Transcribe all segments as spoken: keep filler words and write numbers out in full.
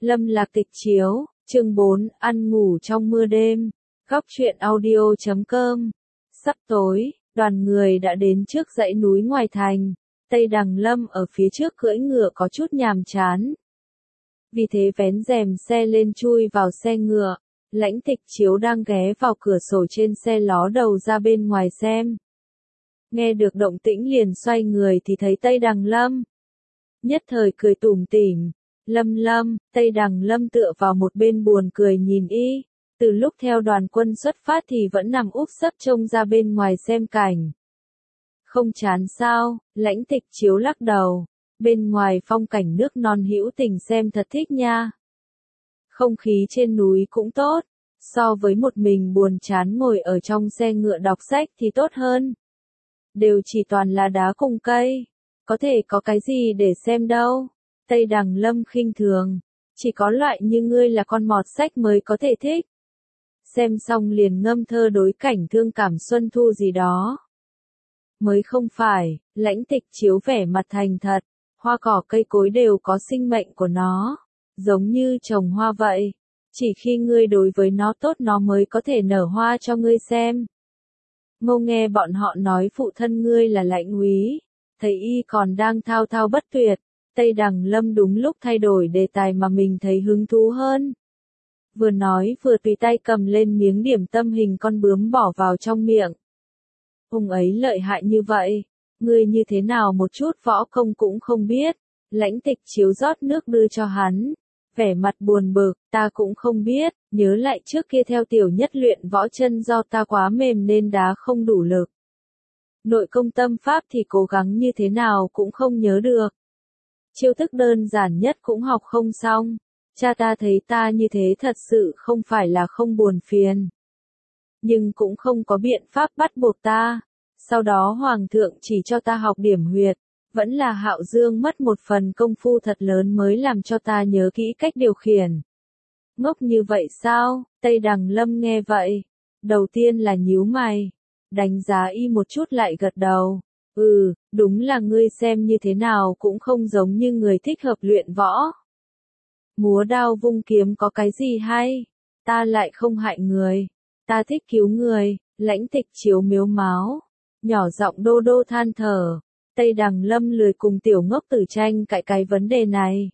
Lâm Lạc Tịch chiếu, chương bốn, ăn ngủ trong mưa đêm, góc truyện audio chấm com. Sắp tối, đoàn người đã đến trước dãy núi ngoài thành, Tây Đằng Lâm ở phía trước cưỡi ngựa có chút nhàm chán. Vì thế vén rèm xe lên chui vào xe ngựa, Lãnh Tịch Chiếu đang ghé vào cửa sổ trên xe ló đầu ra bên ngoài xem. Nghe được động tĩnh liền xoay người thì thấy Tây Đằng Lâm. Nhất thời cười tủm tỉm. Lâm Lâm, Tây Đằng Lâm tựa vào một bên buồn cười nhìn y, từ lúc theo đoàn quân xuất phát thì vẫn nằm úp sấp trông ra bên ngoài xem cảnh. Không chán sao, Lãnh Tịch Chiếu lắc đầu, bên ngoài phong cảnh nước non hữu tình xem thật thích nha. Không khí trên núi cũng tốt, so với một mình buồn chán ngồi ở trong xe ngựa đọc sách thì tốt hơn. Đều chỉ toàn là đá cùng cây, có thể có cái gì để xem đâu. Tây Đằng Lâm khinh thường, chỉ có loại như ngươi là con mọt sách mới có thể thích. Xem xong liền ngâm thơ đối cảnh thương cảm xuân thu gì đó. Mới không phải, Lãnh Tịch Chiếu vẻ mặt thành thật, hoa cỏ cây cối đều có sinh mệnh của nó, giống như trồng hoa vậy, chỉ khi ngươi đối với nó tốt nó mới có thể nở hoa cho ngươi xem. Mâu nghe bọn họ nói phụ thân ngươi là Lãnh úy, thấy y còn đang thao thao bất tuyệt. Tây Đằng Lâm đúng lúc thay đổi đề tài mà mình thấy hứng thú hơn. Vừa nói vừa tùy tay cầm lên miếng điểm tâm hình con bướm bỏ vào trong miệng. Ông ấy lợi hại như vậy, ngươi như thế nào một chút võ công cũng không biết. Lãnh Tịch Chiếu rót nước đưa cho hắn, vẻ mặt buồn bực, ta cũng không biết, nhớ lại trước kia theo tiểu nhất luyện võ chân do ta quá mềm nên đá không đủ lực. Nội công tâm pháp thì cố gắng như thế nào cũng không nhớ được. Chiêu thức đơn giản nhất cũng học không xong, cha ta thấy ta như thế thật sự không phải là không buồn phiền. Nhưng cũng không có biện pháp bắt buộc ta, sau đó Hoàng thượng chỉ cho ta học điểm huyệt, vẫn là Hạo Dương mất một phần công phu thật lớn mới làm cho ta nhớ kỹ cách điều khiển. Ngốc như vậy sao? Tây Đằng Lâm nghe vậy, đầu tiên là nhíu mày, đánh giá y một chút lại gật đầu. Ừ, đúng là ngươi xem như thế nào cũng không giống như người thích hợp luyện võ. Múa đao vung kiếm có cái gì hay? Ta lại không hại người. Ta thích cứu người. Lãnh Tịch Chiếu mếu máo, nhỏ giọng đô đô than thở. Tây Đằng Lâm lười cùng tiểu ngốc tử tranh cãi cái vấn đề này.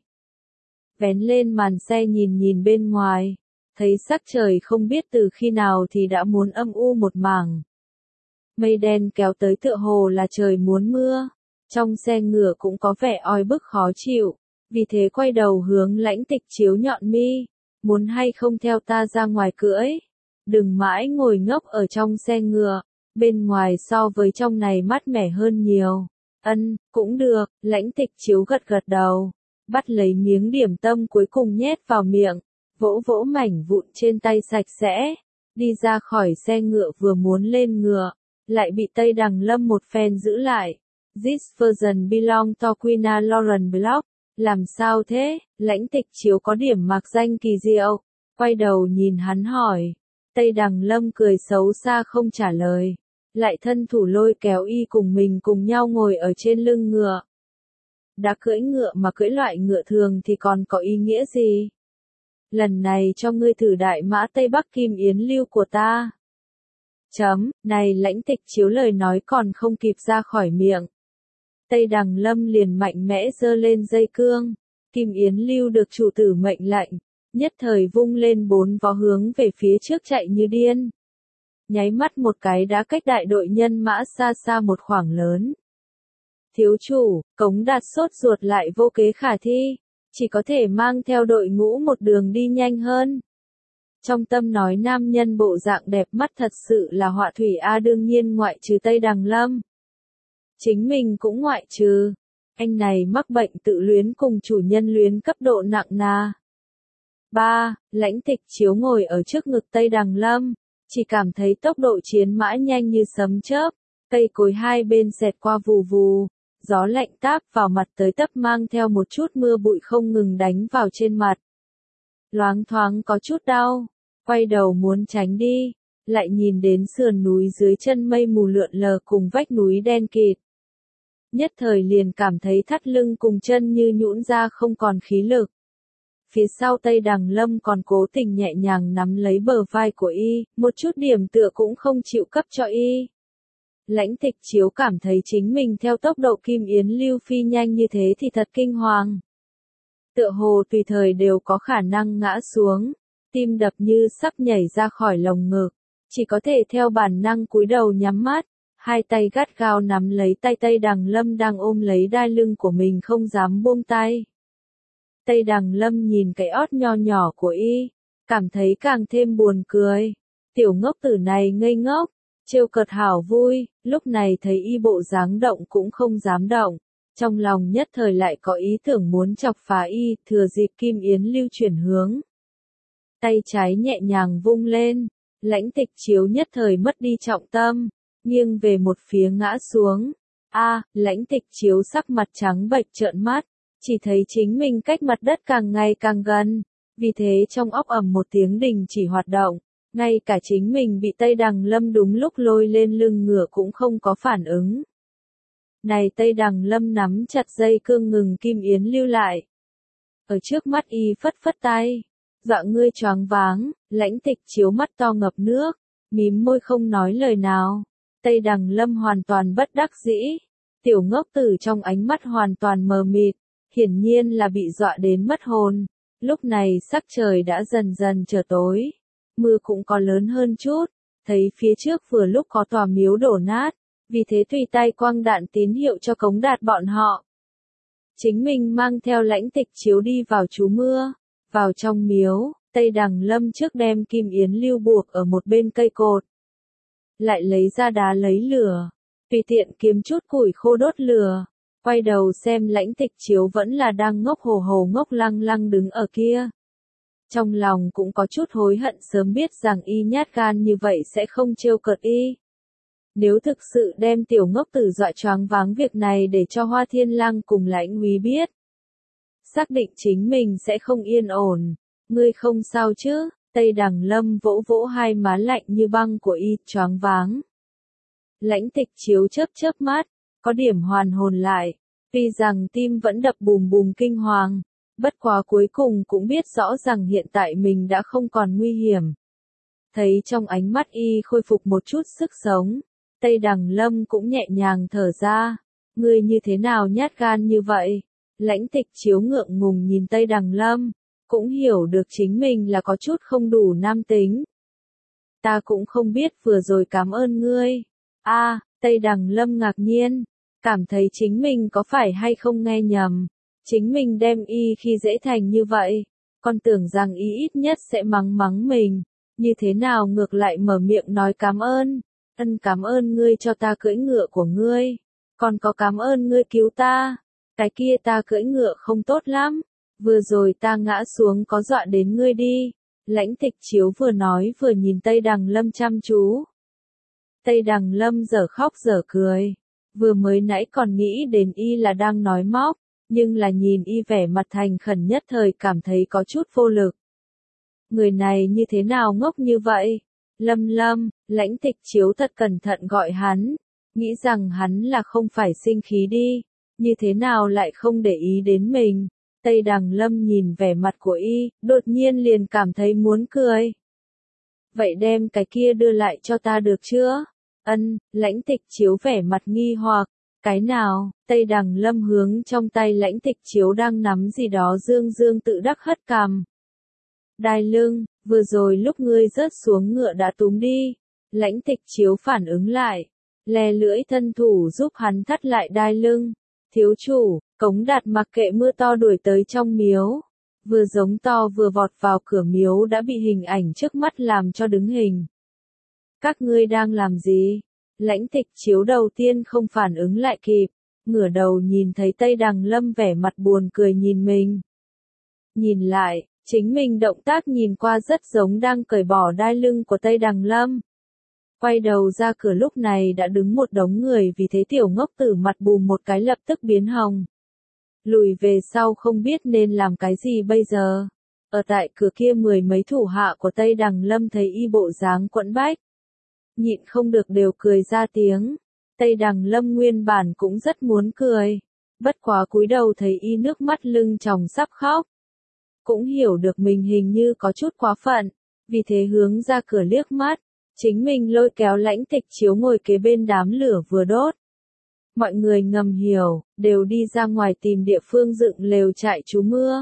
Vén lên màn xe nhìn nhìn bên ngoài, thấy sắc trời không biết từ khi nào thì đã muốn âm u một mảng. Mây đen kéo tới tựa hồ là trời muốn mưa, trong xe ngựa cũng có vẻ oi bức khó chịu, vì thế quay đầu hướng Lãnh Tịch Chiếu nhọn mi, muốn hay không theo ta ra ngoài cưỡi, đừng mãi ngồi ngốc ở trong xe ngựa, bên ngoài so với trong này mát mẻ hơn nhiều. Ân, cũng được, Lãnh Tịch Chiếu gật gật đầu, bắt lấy miếng điểm tâm cuối cùng nhét vào miệng, vỗ vỗ mảnh vụn trên tay sạch sẽ, đi ra khỏi xe ngựa vừa muốn lên ngựa. Lại bị Tây Đằng Lâm một phen giữ lại. This version belong to Queen Lauren Block. Làm sao thế? Lãnh Tịch Chiếu có điểm mặc danh kỳ diệu. Quay đầu nhìn hắn hỏi. Tây Đằng Lâm cười xấu xa không trả lời. Lại thân thủ lôi kéo y cùng mình cùng nhau ngồi ở trên lưng ngựa. Đã cưỡi ngựa mà cưỡi loại ngựa thường thì còn có ý nghĩa gì? Lần này cho ngươi thử đại mã Tây Bắc Kim Yến Lưu của ta. Chấm, này Lãnh Tịch Chiếu lời nói còn không kịp ra khỏi miệng. Tây Đằng Lâm liền mạnh mẽ giơ lên dây cương, Kim Yến Lưu được chủ tử mệnh lệnh, nhất thời vung lên bốn vó hướng về phía trước chạy như điên. Nháy mắt một cái đã cách đại đội nhân mã xa xa một khoảng lớn. Thiếu chủ, Cống Đạt sốt ruột lại vô kế khả thi, chỉ có thể mang theo đội ngũ một đường đi nhanh hơn. Trong tâm nói nam nhân bộ dạng đẹp mắt thật sự là họa thủy a đương nhiên ngoại trừ Tây Đằng Lâm. Chính mình cũng ngoại trừ. Anh này mắc bệnh tự luyến cùng chủ nhân luyến cấp độ nặng nà. ba. Lãnh Tịch Chiếu ngồi ở trước ngực Tây Đằng Lâm, chỉ cảm thấy tốc độ chiến mã nhanh như sấm chớp, cây cối hai bên xẹt qua vù vù, gió lạnh táp vào mặt tới tấp mang theo một chút mưa bụi không ngừng đánh vào trên mặt. Loáng thoáng có chút đau, quay đầu muốn tránh đi, lại nhìn đến sườn núi dưới chân mây mù lượn lờ cùng vách núi đen kịt. Nhất thời liền cảm thấy thắt lưng cùng chân như nhũn ra không còn khí lực. Phía sau Tây Đằng Lâm còn cố tình nhẹ nhàng nắm lấy bờ vai của y, một chút điểm tựa cũng không chịu cấp cho y. Lãnh Tịch Chiếu cảm thấy chính mình theo tốc độ Kim Yến Lưu phi nhanh như thế thì thật kinh hoàng. Tựa hồ tùy thời đều có khả năng ngã xuống, tim đập như sắp nhảy ra khỏi lồng ngực, chỉ có thể theo bản năng cúi đầu nhắm mắt, hai tay gắt gao nắm lấy tay Tây Đằng Lâm đang ôm lấy đai lưng của mình không dám buông tay. Tây Đằng Lâm nhìn cái ót nho nhỏ của y, cảm thấy càng thêm buồn cười. Tiểu ngốc tử này ngây ngốc, trêu cợt hảo vui, lúc này thấy y bộ dáng động cũng không dám động. Trong lòng nhất thời lại có ý tưởng muốn chọc phá y, thừa dịp Kim Yến Lưu chuyển hướng. Tay trái nhẹ nhàng vung lên, Lãnh Tịch Chiếu nhất thời mất đi trọng tâm, nghiêng về một phía ngã xuống. A, Lãnh Tịch Chiếu sắc mặt trắng bệch trợn mắt, chỉ thấy chính mình cách mặt đất càng ngày càng gần, vì thế trong óc ầm một tiếng đình chỉ hoạt động, ngay cả chính mình bị Tây Đằng Lâm đúng lúc lôi lên lưng ngựa cũng không có phản ứng. Này Tây Đằng Lâm nắm chặt dây cương ngừng Kim Yến Lưu lại. Ở trước mắt y phất phất tay, dọa ngươi choáng váng, Lãnh Tịch Chiếu mắt to ngập nước, mím môi không nói lời nào. Tây Đằng Lâm hoàn toàn bất đắc dĩ, tiểu ngốc tử trong ánh mắt hoàn toàn mờ mịt, hiển nhiên là bị dọa đến mất hồn. Lúc này sắc trời đã dần dần trở tối, mưa cũng có lớn hơn chút, thấy phía trước vừa lúc có tòa miếu đổ nát, vì thế tùy tay quăng đạn tín hiệu cho Cống Đạt bọn họ. Chính mình mang theo Lãnh Tịch Chiếu đi vào trú mưa, vào trong miếu, Tây Đằng Lâm trước đem Kim Yến Lưu buộc ở một bên cây cột. Lại lấy ra đá lấy lửa, tùy tiện kiếm chút củi khô đốt lửa, quay đầu xem Lãnh Tịch Chiếu vẫn là đang ngốc hồ hồ ngốc lăng lăng đứng ở kia. Trong lòng cũng có chút hối hận sớm biết rằng y nhát gan như vậy sẽ không trêu cợt y. Nếu thực sự đem tiểu ngốc tử dọa choáng váng việc này để cho Hoa Thiên Lăng cùng Lãnh Úy biết, xác định chính mình sẽ không yên ổn. Ngươi không sao chứ? Tây Đằng Lâm vỗ vỗ hai má lạnh như băng của y, choáng váng. Lãnh Tịch Chiếu chớp chớp mắt, có điểm hoàn hồn lại, tuy rằng tim vẫn đập bùm bùm kinh hoàng, bất quá cuối cùng cũng biết rõ rằng hiện tại mình đã không còn nguy hiểm. Thấy trong ánh mắt y khôi phục một chút sức sống, Tây Đằng Lâm cũng nhẹ nhàng thở ra. Ngươi như thế nào nhát gan như vậy? Lãnh Tịch Chiếu ngượng ngùng nhìn Tây Đằng Lâm, cũng hiểu được chính mình là có chút không đủ nam tính. Ta cũng không biết vừa rồi cảm ơn ngươi. A, à, Tây Đằng Lâm ngạc nhiên, cảm thấy chính mình có phải hay không nghe nhầm. Chính mình đem y khi dễ thành như vậy, còn tưởng rằng y ít nhất sẽ mắng mắng mình, như thế nào ngược lại mở miệng nói cảm ơn. Ân, cảm ơn ngươi cho ta cưỡi ngựa của ngươi, còn có cảm ơn ngươi cứu ta. Cái kia ta cưỡi ngựa không tốt lắm, vừa rồi ta ngã xuống có dọa đến ngươi đi. Lãnh Tịch Chiếu vừa nói vừa nhìn Tây Đằng Lâm chăm chú. Tây Đằng Lâm dở khóc dở cười, vừa mới nãy còn nghĩ đến y là đang nói móc, nhưng là nhìn y vẻ mặt thành khẩn nhất thời cảm thấy có chút vô lực. Người này như thế nào ngốc như vậy? Lâm Lâm, Lãnh Tịch Chiếu thật cẩn thận gọi hắn, nghĩ rằng hắn là không phải sinh khí đi, như thế nào lại không để ý đến mình. Tây Đằng Lâm nhìn vẻ mặt của y, đột nhiên liền cảm thấy muốn cười. Vậy đem cái kia đưa lại cho ta được chưa? Ân, Lãnh Tịch Chiếu vẻ mặt nghi hoặc. Cái nào? Tây Đằng Lâm hướng trong tay Lãnh Tịch Chiếu đang nắm gì đó dương dương tự đắc hất cằm. Đai lưng, vừa rồi lúc ngươi rớt xuống ngựa đã túm đi. Lãnh Tịch Chiếu phản ứng lại, lè lưỡi thân thủ giúp hắn thắt lại đai lưng. Thiếu chủ, Cống Đạt mặc kệ mưa to đuổi tới trong miếu. Vừa giống to vừa vọt vào cửa miếu đã bị hình ảnh trước mắt làm cho đứng hình. Các ngươi đang làm gì? Lãnh Tịch Chiếu đầu tiên không phản ứng lại kịp, ngửa đầu nhìn thấy Tây Đằng Lâm vẻ mặt buồn cười nhìn mình. Nhìn lại, chính mình động tác nhìn qua rất giống đang cởi bỏ đai lưng của Tây Đằng Lâm. Quay đầu ra cửa lúc này đã đứng một đống người, vì thế tiểu ngốc tử mặt bùm một cái lập tức biến hồng. Lùi về sau không biết nên làm cái gì bây giờ. Ở tại cửa kia mười mấy thủ hạ của Tây Đằng Lâm thấy y bộ dáng quẫn bách, nhịn không được đều cười ra tiếng. Tây Đằng Lâm nguyên bản cũng rất muốn cười, bất quá cúi đầu thấy y nước mắt lưng tròng sắp khóc. cũng hiểu được mình hình như có chút quá phận, vì thế hướng ra cửa liếc mắt, chính mình lôi kéo Lãnh Tịch Chiếu ngồi kế bên đám lửa vừa đốt. Mọi người ngầm hiểu, đều đi ra ngoài tìm địa phương dựng lều trại trú mưa.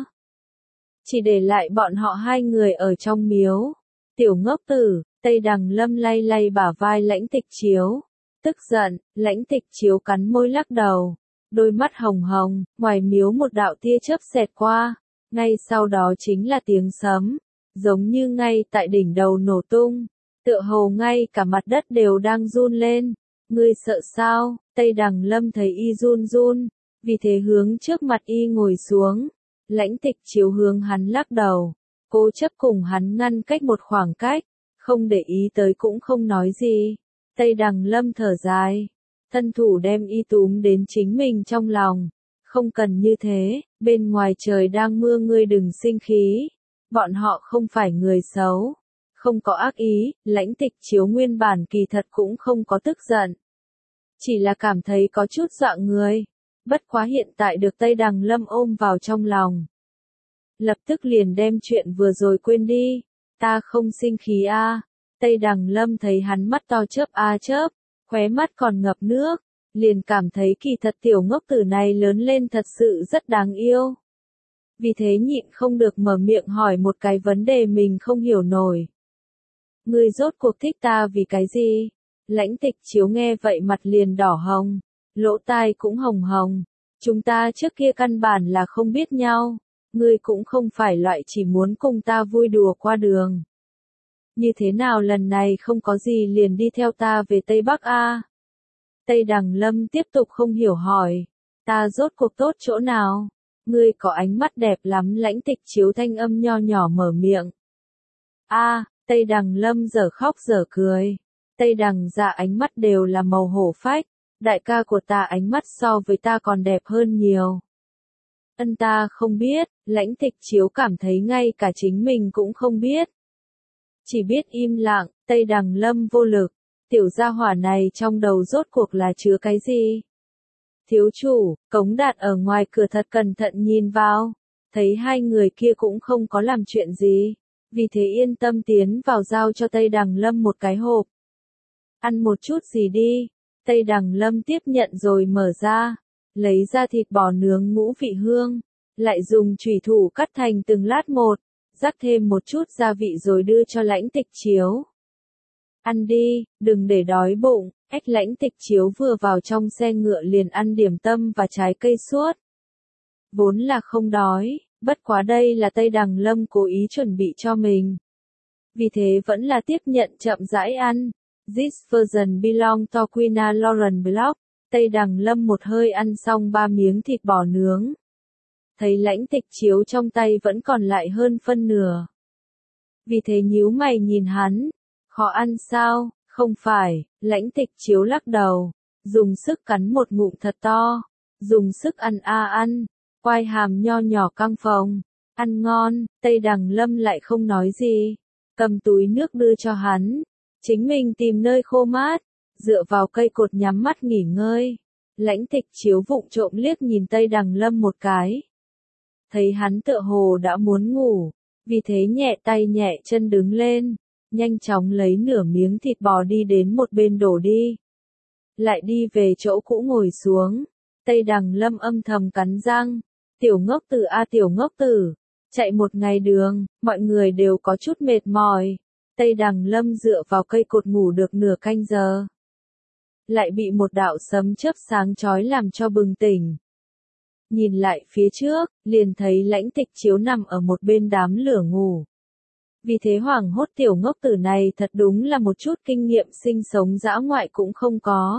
Chỉ để lại bọn họ hai người ở trong miếu. Tiểu ngốc tử, Tây Đằng Lâm lay lay bả vai Lãnh Tịch Chiếu. Tức giận, Lãnh Tịch Chiếu cắn môi lắc đầu. Đôi mắt hồng hồng, ngoài miếu một đạo tia chớp xẹt qua. Ngay sau đó chính là tiếng sấm. Giống như ngay tại đỉnh đầu nổ tung. Tựa hồ ngay cả mặt đất đều đang run lên. Ngươi sợ sao? Tây Đằng Lâm thấy y run run. Vì thế hướng trước mặt y ngồi xuống. Lãnh Tịch Chiếu hướng hắn lắc đầu. Cố chấp cùng hắn ngăn cách một khoảng cách. Không để ý tới cũng không nói gì. Tây Đằng Lâm thở dài. Thân thủ đem y túm đến chính mình trong lòng. Không cần như thế, bên ngoài trời đang mưa ngươi đừng sinh khí. Bọn họ không phải người xấu. Không có ác ý, Lãnh Tịch Chiếu nguyên bản kỳ thật cũng không có tức giận. Chỉ là cảm thấy có chút dọa người. Bất quá hiện tại được Tây Đằng Lâm ôm vào trong lòng. Lập tức liền đem chuyện vừa rồi quên đi. Ta không sinh khí a. À. Tây Đằng Lâm thấy hắn mắt to chớp a à chớp, khóe mắt còn ngập nước, liền cảm thấy kỳ thật tiểu ngốc tử này lớn lên thật sự rất đáng yêu. Vì thế nhịn không được mở miệng hỏi một cái vấn đề mình không hiểu nổi. Ngươi rốt cuộc thích ta vì cái gì? Lãnh Tịch Chiếu nghe vậy mặt liền đỏ hồng, lỗ tai cũng hồng hồng. Chúng ta trước kia căn bản là không biết nhau. Ngươi cũng không phải loại chỉ muốn cùng ta vui đùa qua đường. Như thế nào lần này không có gì liền đi theo ta về Tây Bắc a? Tây Đằng Lâm tiếp tục không hiểu hỏi. Ta rốt cuộc tốt chỗ nào? Ngươi có ánh mắt đẹp lắm. Lãnh Tịch Chiếu thanh âm nho nhỏ mở miệng. A, Tây Đằng Lâm dở khóc dở cười. Tây Đằng dạ ánh mắt đều là màu hổ phách. Đại ca của ta ánh mắt so với ta còn đẹp hơn nhiều. Ân ta không biết. Lãnh Tịch Chiếu cảm thấy ngay cả chính mình cũng không biết. Chỉ biết im lặng. Tây Đằng Lâm vô lực. Tiểu gia hỏa này trong đầu rốt cuộc là chứa cái gì? Thiếu chủ, Cống Đạt ở ngoài cửa thật cẩn thận nhìn vào. Thấy hai người kia cũng không có làm chuyện gì. Vì thế yên tâm tiến vào giao cho Tây Đằng Lâm một cái hộp. Ăn một chút gì đi. Tây Đằng Lâm tiếp nhận rồi mở ra. Lấy ra thịt bò nướng ngũ vị hương. Lại dùng chùy thủ cắt thành từng lát một. Rắc thêm một chút gia vị rồi đưa cho Lãnh Tịch Chiếu. Ăn đi, đừng để đói bụng. Ách Lãnh Tịch Chiếu vừa vào trong xe ngựa liền ăn điểm tâm và trái cây suốt. Vốn là không đói, bất quá đây là Tây Đằng Lâm cố ý chuẩn bị cho mình. Vì thế vẫn là tiếp nhận chậm rãi ăn. This version belong to Quina Lauren Blog. Tây Đằng Lâm một hơi ăn xong ba miếng thịt bò nướng. Thấy Lãnh Tịch Chiếu trong tay vẫn còn lại hơn phân nửa. Vì thế nhíu mày nhìn hắn. Khó ăn sao? Không phải. Lãnh Tịch Chiếu lắc đầu. Dùng sức cắn một ngụm thật to. Dùng sức ăn a à ăn. Quai hàm nho nhỏ căng phồng. Ăn ngon. Tây Đằng Lâm lại không nói gì. Cầm túi nước đưa cho hắn. Chính mình tìm nơi khô mát. Dựa vào cây cột nhắm mắt nghỉ ngơi. Lãnh Tịch Chiếu vụng trộm liếc nhìn Tây Đằng Lâm một cái. Thấy hắn tựa hồ đã muốn ngủ. Vì thế nhẹ tay nhẹ chân đứng lên. Nhanh chóng lấy nửa miếng thịt bò đi đến một bên đổ đi. Lại đi về chỗ cũ ngồi xuống. Tây Đằng Lâm âm thầm cắn răng. Tiểu ngốc tử a tiểu ngốc tử. Chạy một ngày đường, mọi người đều có chút mệt mỏi. Tây Đằng Lâm dựa vào cây cột ngủ được nửa canh giờ. Lại bị một đạo sấm chớp sáng chói làm cho bừng tỉnh. Nhìn lại phía trước, liền thấy Lãnh Tịch Chiếu nằm ở một bên đám lửa ngủ. Vì thế hoảng hốt tiểu ngốc tử này thật đúng là một chút kinh nghiệm sinh sống dã ngoại cũng không có.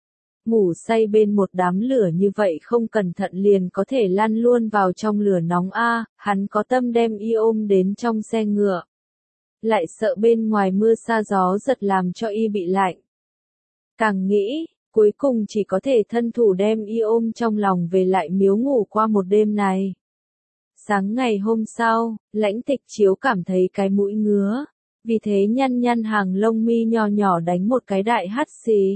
Ngủ say bên một đám lửa như vậy không cẩn thận liền có thể lăn luôn vào trong lửa nóng a, hắn có tâm đem y ôm đến trong xe ngựa. Lại sợ bên ngoài mưa sa gió giật làm cho y bị lạnh. Càng nghĩ, cuối cùng chỉ có thể thân thủ đem y ôm trong lòng về lại miếu ngủ qua một đêm này. Sáng ngày hôm sau, Lãnh Tịch Chiếu cảm thấy cái mũi ngứa, vì thế nhăn nhăn hàng lông mi nho nhỏ đánh một cái đại hắt xì.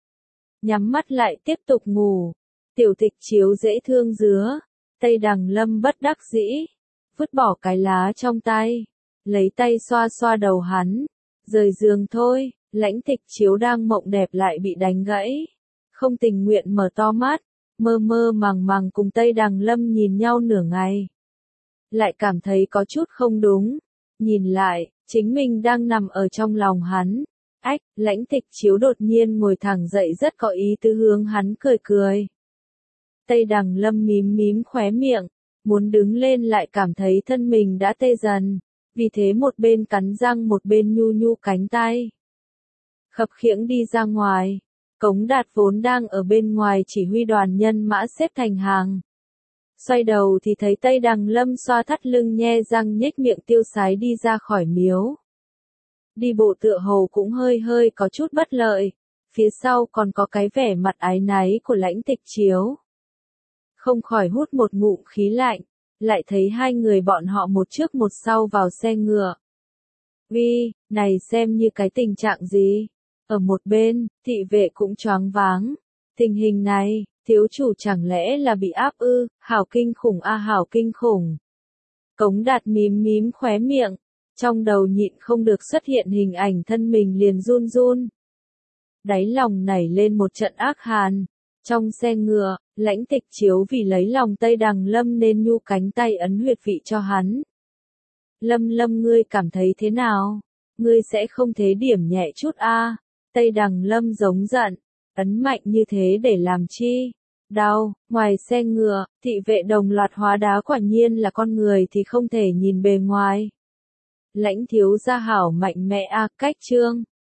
Nhắm mắt lại tiếp tục ngủ. Tiểu Tịch Chiếu dễ thương dứa. Tây Đằng Lâm bất đắc dĩ. vứt bỏ cái lá trong tay, lấy tay xoa xoa đầu hắn, rời giường thôi. Lãnh Tịch Chiếu đang mộng đẹp lại bị đánh gãy, không tình nguyện mở to mắt, mơ mơ màng màng cùng Tây Đằng Lâm nhìn nhau nửa ngày. Lại cảm thấy có chút không đúng, nhìn lại, chính mình đang nằm ở trong lòng hắn. Ách, Lãnh Tịch Chiếu đột nhiên ngồi thẳng dậy rất có ý tứ hướng hắn cười cười. Tây Đằng Lâm mím mím khóe miệng, muốn đứng lên lại cảm thấy thân mình đã tê dần, vì thế một bên cắn răng một bên nhu nhu cánh tay. Khập khiễng đi ra ngoài, Cống Đạt vốn đang ở bên ngoài chỉ huy đoàn nhân mã xếp thành hàng. Xoay đầu thì thấy Tây Đằng Lâm xoa thắt lưng nhe răng nhếch miệng tiêu sái đi ra khỏi miếu. Đi bộ tựa hồ cũng hơi hơi có chút bất lợi, phía sau còn có cái vẻ mặt áy náy của Lãnh Tịch Chiếu. Không khỏi hút một ngụm khí lạnh, lại thấy hai người bọn họ một trước một sau vào xe ngựa. Vi, này xem như cái tình trạng gì? Ở một bên, thị vệ cũng choáng váng. Tình hình này, thiếu chủ chẳng lẽ là bị áp ư, hảo kinh khủng a hảo kinh khủng. Cống Đạt mím mím khóe miệng, trong đầu nhịn không được xuất hiện hình ảnh thân mình liền run run. Đáy lòng nảy lên một trận ác hàn. Trong xe ngựa, Lãnh Tịch Chiếu vì lấy lòng Tây Đằng Lâm nên nhu cánh tay ấn huyệt vị cho hắn. Lâm Lâm ngươi cảm thấy thế nào? Ngươi sẽ không thế điểm nhẹ chút a? Tây Đằng Lâm giống giận, ấn mạnh như thế để làm chi? Đau, ngoài xe ngựa, thị vệ đồng loạt hóa đá quả nhiên là con người thì không thể nhìn bề ngoài. Lãnh thiếu gia hảo mạnh mẽ a, cách trương.